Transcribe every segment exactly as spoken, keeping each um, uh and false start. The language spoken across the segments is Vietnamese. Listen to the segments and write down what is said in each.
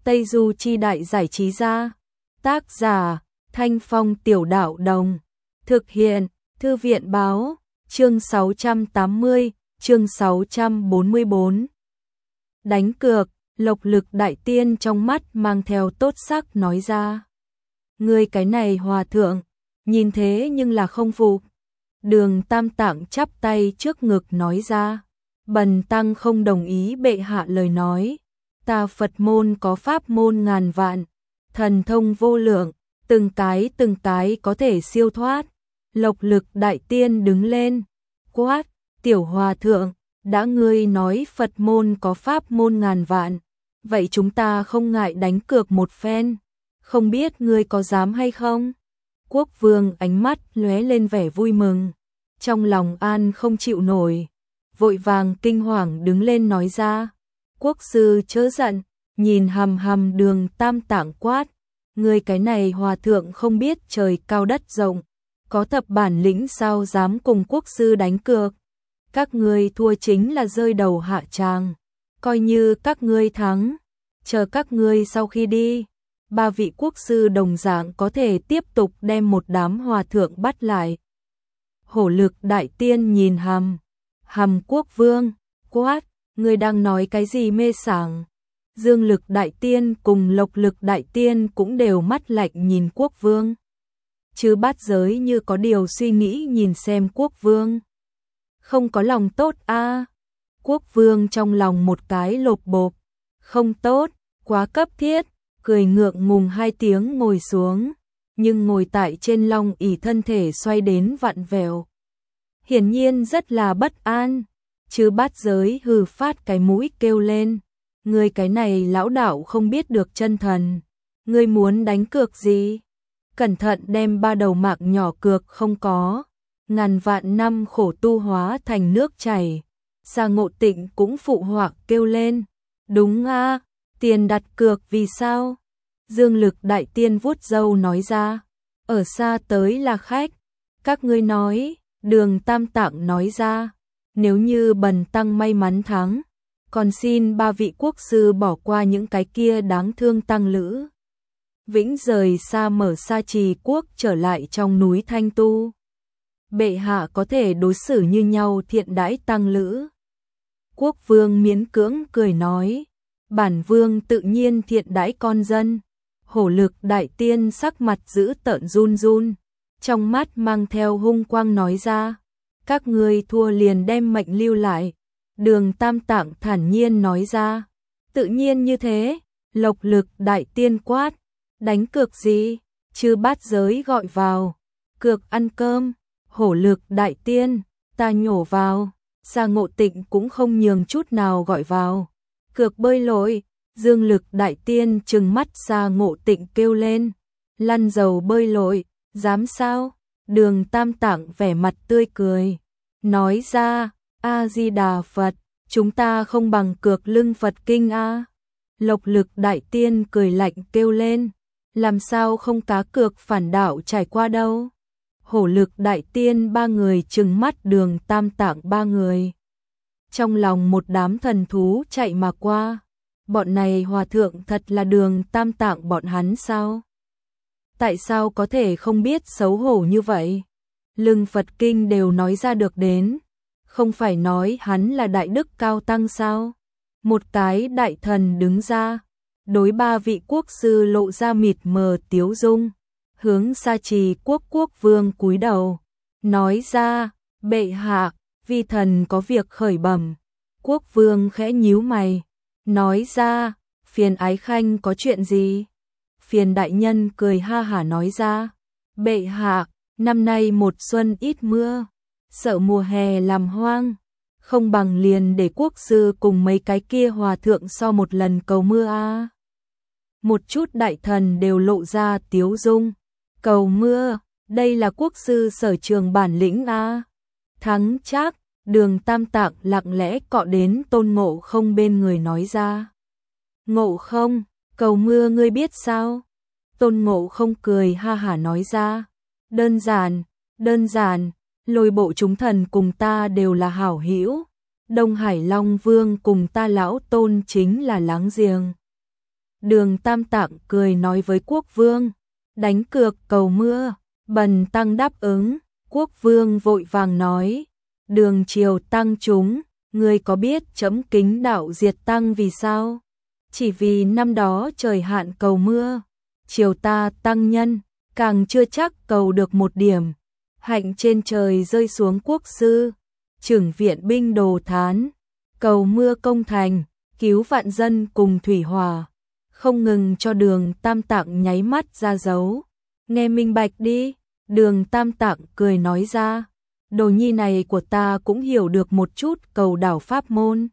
Tây Du Chi Đại Giải Trí Gia. Tác giả Thanh Phong Tiểu Đạo Đồng. Thực hiện Thư viện Báo. Chương sáu trăm tám mươi, chương sáu trăm bốn mươi bốn. Đánh cược. Lộc Lực Đại Tiên trong mắt mang theo tốt sắc nói ra. Ngươi cái này hòa thượng, nhìn thế nhưng là không phục. Đường Tam Tạng chắp tay trước ngực nói ra. Bần tăng không đồng ý bệ hạ lời nói. Ta Phật môn có pháp môn ngàn vạn, thần thông vô lượng, từng cái từng cái có thể siêu thoát. Lộc Lực Đại Tiên đứng lên, quát, tiểu hòa thượng, đã ngươi nói Phật môn có pháp môn ngàn vạn, vậy chúng ta không ngại đánh cược một phen, không biết ngươi có dám hay không? Quốc vương ánh mắt lóe lên vẻ vui mừng, trong lòng an không chịu nổi, vội vàng kinh hoàng đứng lên nói ra. Quốc sư chớ giận, nhìn hầm hầm Đường Tam Tạng quát, ngươi cái này hòa thượng không biết trời cao đất rộng, có thập bản lĩnh sao dám cùng quốc sư đánh cược? Các ngươi thua chính là rơi đầu hạ tràng, coi như các ngươi thắng, chờ các ngươi sau khi đi, ba vị quốc sư đồng dạng có thể tiếp tục đem một đám hòa thượng bắt lại. Hổ Lực Đại Tiên nhìn hầm hầm quốc vương, quát, ngươi đang nói cái gì mê sảng? Dương Lực Đại Tiên cùng Lộc Lực Đại Tiên cũng đều mắt lạnh nhìn quốc vương. Chứ Bát Giới như có điều suy nghĩ nhìn xem quốc vương. Không có lòng tốt a à. Quốc vương trong lòng một cái lột bộp. Không tốt, quá cấp thiết, cười ngượng ngùng hai tiếng ngồi xuống. Nhưng ngồi tại trên long ỷ thân thể xoay đến vặn vẹo. Hiển nhiên rất là bất an. Chứ Bát Giới hừ phát cái mũi kêu lên. Ngươi cái này lão đạo không biết được chân thần. Ngươi muốn đánh cược gì? Cẩn thận đem ba đầu mạc nhỏ cược không có. Ngàn vạn năm khổ tu hóa thành nước chảy. Sa Ngộ Tịnh cũng phụ họa kêu lên. Đúng a, tiền đặt cược vì sao? Dương Lực Đại Tiên vuốt râu nói ra. Ở xa tới là khách. Các ngươi nói, Đường Tam Tạng nói ra. Nếu như bần tăng may mắn thắng, còn xin ba vị quốc sư bỏ qua những cái kia đáng thương tăng lữ. Vĩnh rời xa mở Sa Trì quốc trở lại trong núi Thanh Tu. Bệ hạ có thể đối xử như nhau thiện đãi tăng lữ. Quốc vương miễn cưỡng cười nói, bản vương tự nhiên thiện đãi con dân. Hổ Lực Đại Tiên sắc mặt giữ tợn run run, trong mắt mang theo hung quang nói ra. Các ngươi thua liền đem mệnh lưu lại. Đường Tam Tạng thản nhiên nói ra. Tự nhiên như thế. Lộc Lực Đại Tiên quát. Đánh cược gì? Chứ Bát Giới gọi vào. Cược ăn cơm. Hổ Lực Đại Tiên, ta nhổ vào. Sa Ngộ Tịnh cũng không nhường chút nào gọi vào. Cược bơi lội. Dương Lực Đại Tiên trừng mắt Sa Ngộ Tịnh kêu lên. Lăn dầu bơi lội, dám sao? Đường Tam Tạng vẻ mặt tươi cười, nói ra, A-di-đà Phật, chúng ta không bằng cược lưng Phật kinh a. Lộc Lực Đại Tiên cười lạnh kêu lên, làm sao không cá cược phản đạo trải qua đâu. Hổ Lực Đại Tiên ba người trừng mắt Đường Tam Tạng ba người. Trong lòng một đám thần thú chạy mà qua, bọn này hòa thượng thật là Đường Tam Tạng bọn hắn sao? Tại sao có thể không biết xấu hổ như vậy? Lưng Phật kinh đều nói ra được đến, không phải nói hắn là đại đức cao tăng sao? Một cái đại thần đứng ra, đối ba vị quốc sư lộ ra mịt mờ tiếu dung, hướng Sa Trì quốc quốc vương cúi đầu, nói ra, bệ hạ, vi thần có việc khởi bẩm. Quốc vương khẽ nhíu mày, nói ra, phiền ái khanh có chuyện gì? Phiền đại nhân cười ha hả nói ra, bệ hạ, năm nay một xuân ít mưa, sợ mùa hè làm hoang, không bằng liền để quốc sư cùng mấy cái kia hòa thượng so một lần cầu mưa a. Một chút đại thần đều lộ ra tiếu dung, cầu mưa, đây là quốc sư sở trường bản lĩnh a. Thắng chắc, Đường Tam Tạng lặng lẽ cọ đến Tôn Ngộ Không bên người nói ra. Ngộ Không, cầu mưa ngươi biết sao? Tôn Ngộ Không cười ha hả nói ra. Đơn giản, đơn giản, Lôi Bộ chúng thần cùng ta đều là hảo hữu. Đông Hải Long Vương cùng ta lão Tôn chính là láng giềng. Đường Tam Tạng cười nói với quốc vương, đánh cược cầu mưa. Bần tăng đáp ứng. Quốc vương vội vàng nói, Đường triều tăng chúng, ngươi có biết chấm kính đạo diệt tăng vì sao? Chỉ vì năm đó trời hạn cầu mưa, triều ta tăng nhân, càng chưa chắc cầu được một điểm. Hạnh trên trời rơi xuống quốc sư, chưởng viện binh đồ thán, cầu mưa công thành, cứu vạn dân cùng thủy hòa. Không ngừng cho Đường Tam Tạng nháy mắt ra dấu. Nghe minh bạch đi. Đường Tam Tạng cười nói ra, đồ nhi này của ta cũng hiểu được một chút cầu đảo pháp môn.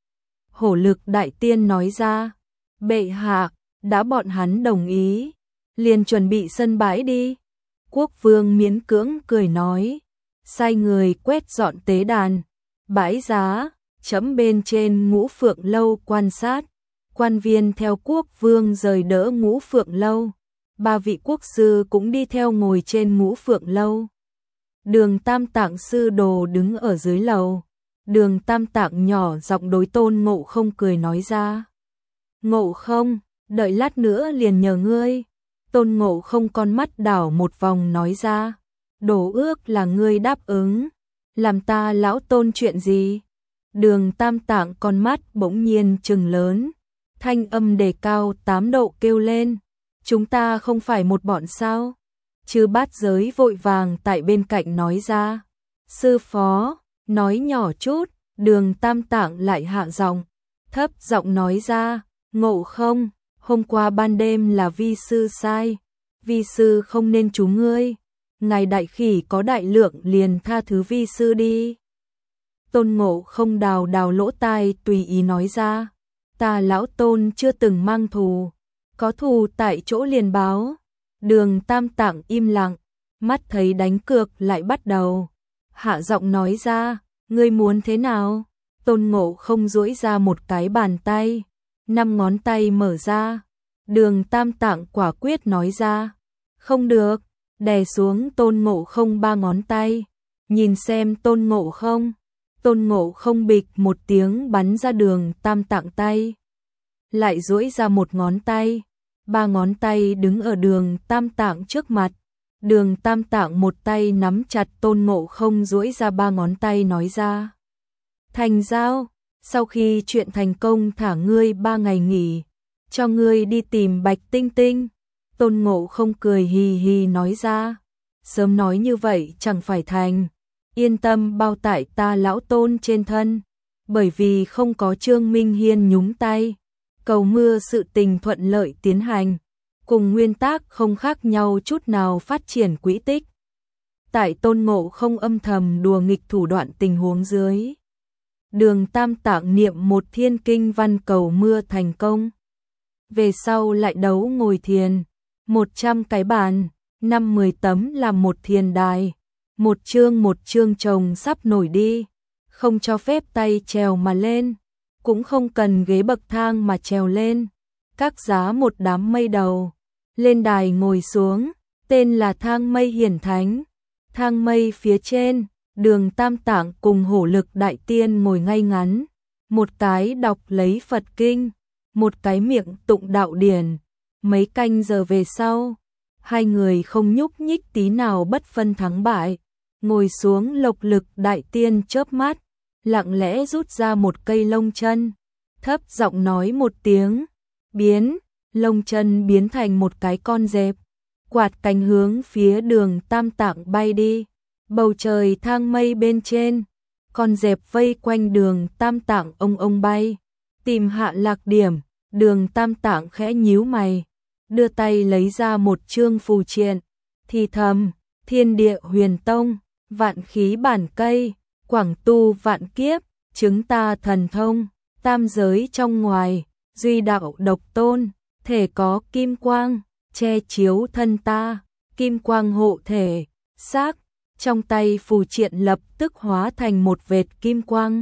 Hổ Lực đại tiên nói ra, bệ hạ, đã bọn hắn đồng ý, liền chuẩn bị sân bãi đi. Quốc vương miễn cưỡng cười nói, sai người quét dọn tế đàn, bãi giá, chấm bên trên Ngũ Phượng lâu quan sát. Quan viên theo quốc vương rời đỡ Ngũ Phượng lâu. Ba vị quốc sư cũng đi theo ngồi trên Ngũ Phượng lâu. Đường Tam Tạng sư đồ đứng ở dưới lầu. Đường Tam Tạng nhỏ giọng đối Tôn Ngộ Không cười nói ra, Ngộ Không, đợi lát nữa liền nhờ ngươi. Tôn Ngộ Không con mắt đảo một vòng nói ra, đổ ước là ngươi đáp ứng, làm ta lão Tôn chuyện gì? Đường Tam Tạng con mắt bỗng nhiên trừng lớn, thanh âm đề cao tám độ kêu lên, chúng ta không phải một bọn sao? Chư Bát Giới vội vàng tại bên cạnh nói ra, sư phó, nói nhỏ chút. Đường Tam Tạng lại hạ giọng, thấp giọng nói ra, Ngộ Không, hôm qua ban đêm là vi sư sai, vi sư không nên trú ngươi, ngài đại khỉ có đại lượng liền tha thứ vi sư đi. Tôn Ngộ Không đào đào lỗ tai tùy ý nói ra, ta lão Tôn chưa từng mang thù, có thù tại chỗ liền báo. Đường Tam Tạng im lặng, mắt thấy đánh cược lại bắt đầu, hạ giọng nói ra, ngươi muốn thế nào? Tôn Ngộ Không duỗi ra một cái bàn tay, năm ngón tay mở ra. Đường Tam Tạng quả quyết nói ra, không được, đè xuống Tôn Ngộ Không ba ngón tay, nhìn xem Tôn Ngộ Không. Tôn Ngộ Không bịch một tiếng bắn ra Đường Tam Tạng tay, lại duỗi ra một ngón tay, ba ngón tay đứng ở Đường Tam Tạng trước mặt. Đường Tam Tạng một tay nắm chặt Tôn Ngộ Không duỗi ra ba ngón tay nói ra, thành giao, sau khi chuyện thành công thả ngươi ba ngày nghỉ, cho ngươi đi tìm Bạch Tinh Tinh. Tôn Ngộ Không cười hì hì nói ra, sớm nói như vậy chẳng phải thành, yên tâm bao tải ta lão Tôn trên thân, bởi vì không có Trương Minh Hiên nhúng tay, cầu mưa sự tình thuận lợi tiến hành, cùng nguyên tắc không khác nhau chút nào phát triển quỹ tích. Tại Tôn Ngộ Không âm thầm đùa nghịch thủ đoạn tình huống dưới, Đường Tam Tạng niệm một thiên kinh văn cầu mưa thành công. Về sau lại đấu ngồi thiền, một trăm cái bàn, năm mười tấm làm một thiền đài, một chương một chương chồng sắp nổi đi, không cho phép tay trèo mà lên, cũng không cần ghế bậc thang mà trèo lên, các giá một đám mây đầu, lên đài ngồi xuống, tên là thang mây hiển thánh. Thang mây phía trên, Đường Tam Tạng cùng Hổ Lực đại tiên ngồi ngay ngắn, một cái đọc lấy Phật kinh, một cái miệng tụng đạo điển. Mấy canh giờ về sau, hai người không nhúc nhích tí nào, bất phân thắng bại. Ngồi xuống, Lộc Lực đại tiên chớp mắt, lặng lẽ rút ra một cây lông chân, thấp giọng nói một tiếng, biến, lông chân biến thành một cái con dẹp, quạt cánh hướng phía Đường Tam Tạng bay đi. Bầu trời thang mây bên trên, con dẹp vây quanh Đường Tam Tạng ông ông bay, tìm hạ lạc điểm. Đường Tam Tạng khẽ nhíu mày, đưa tay lấy ra một chương phù triện, thì thầm, thiên địa huyền tông, vạn khí bản cây, quảng tu vạn kiếp, chứng ta thần thông, tam giới trong ngoài, duy đạo độc tôn, thể có kim quang, che chiếu thân ta, kim quang hộ thể, xác. Trong tay phù triện lập tức hóa thành một vệt kim quang,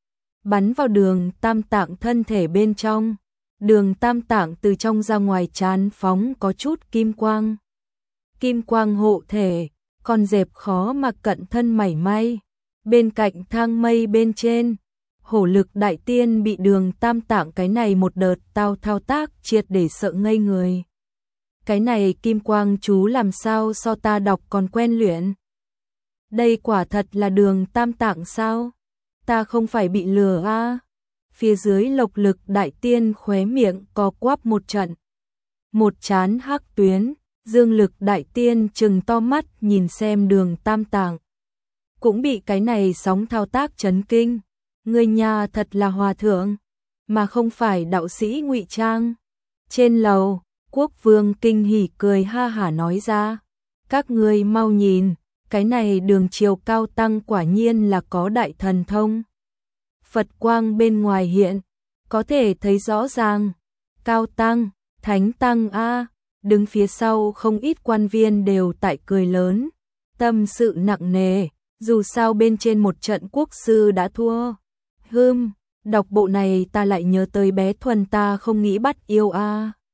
bắn vào Đường Tam Tạng thân thể bên trong. Đường Tam Tạng từ trong ra ngoài tràn phóng có chút kim quang. Kim quang hộ thể, con dẹp khó mà cận thân mảy may. Bên cạnh thang mây bên trên, Hổ lực đại tiên bị Đường Tam Tạng cái này một đợt tao thao tác triệt để sợ ngây người. Cái này kim quang chú làm sao so ta đọc còn quen luyện. Đây quả thật là Đường Tam Tạng sao? Ta không phải bị lừa a? À? Phía dưới Lộc lực đại tiên khóe miệng co quắp một trận. Một chán hắc tuyến, Dương lực đại tiên trừng to mắt nhìn xem Đường Tam Tạng. Cũng bị cái này sóng thao tác chấn kinh. Người nhà thật là hòa thượng, mà không phải đạo sĩ ngụy trang. Trên lầu, Quốc Vương kinh hỉ cười ha hả nói ra. Các ngươi mau nhìn, cái này Đường Triều Cao Tăng quả nhiên là có đại thần thông. Phật quang bên ngoài hiện, có thể thấy rõ ràng. Cao Tăng, Thánh Tăng a, đứng phía sau không ít quan viên đều tại cười lớn. Tâm sự nặng nề, dù sao bên trên một trận quốc sư đã thua. Hừm, đọc bộ này ta lại nhớ tới bé Thuần ta không nghĩ bắt yêu a.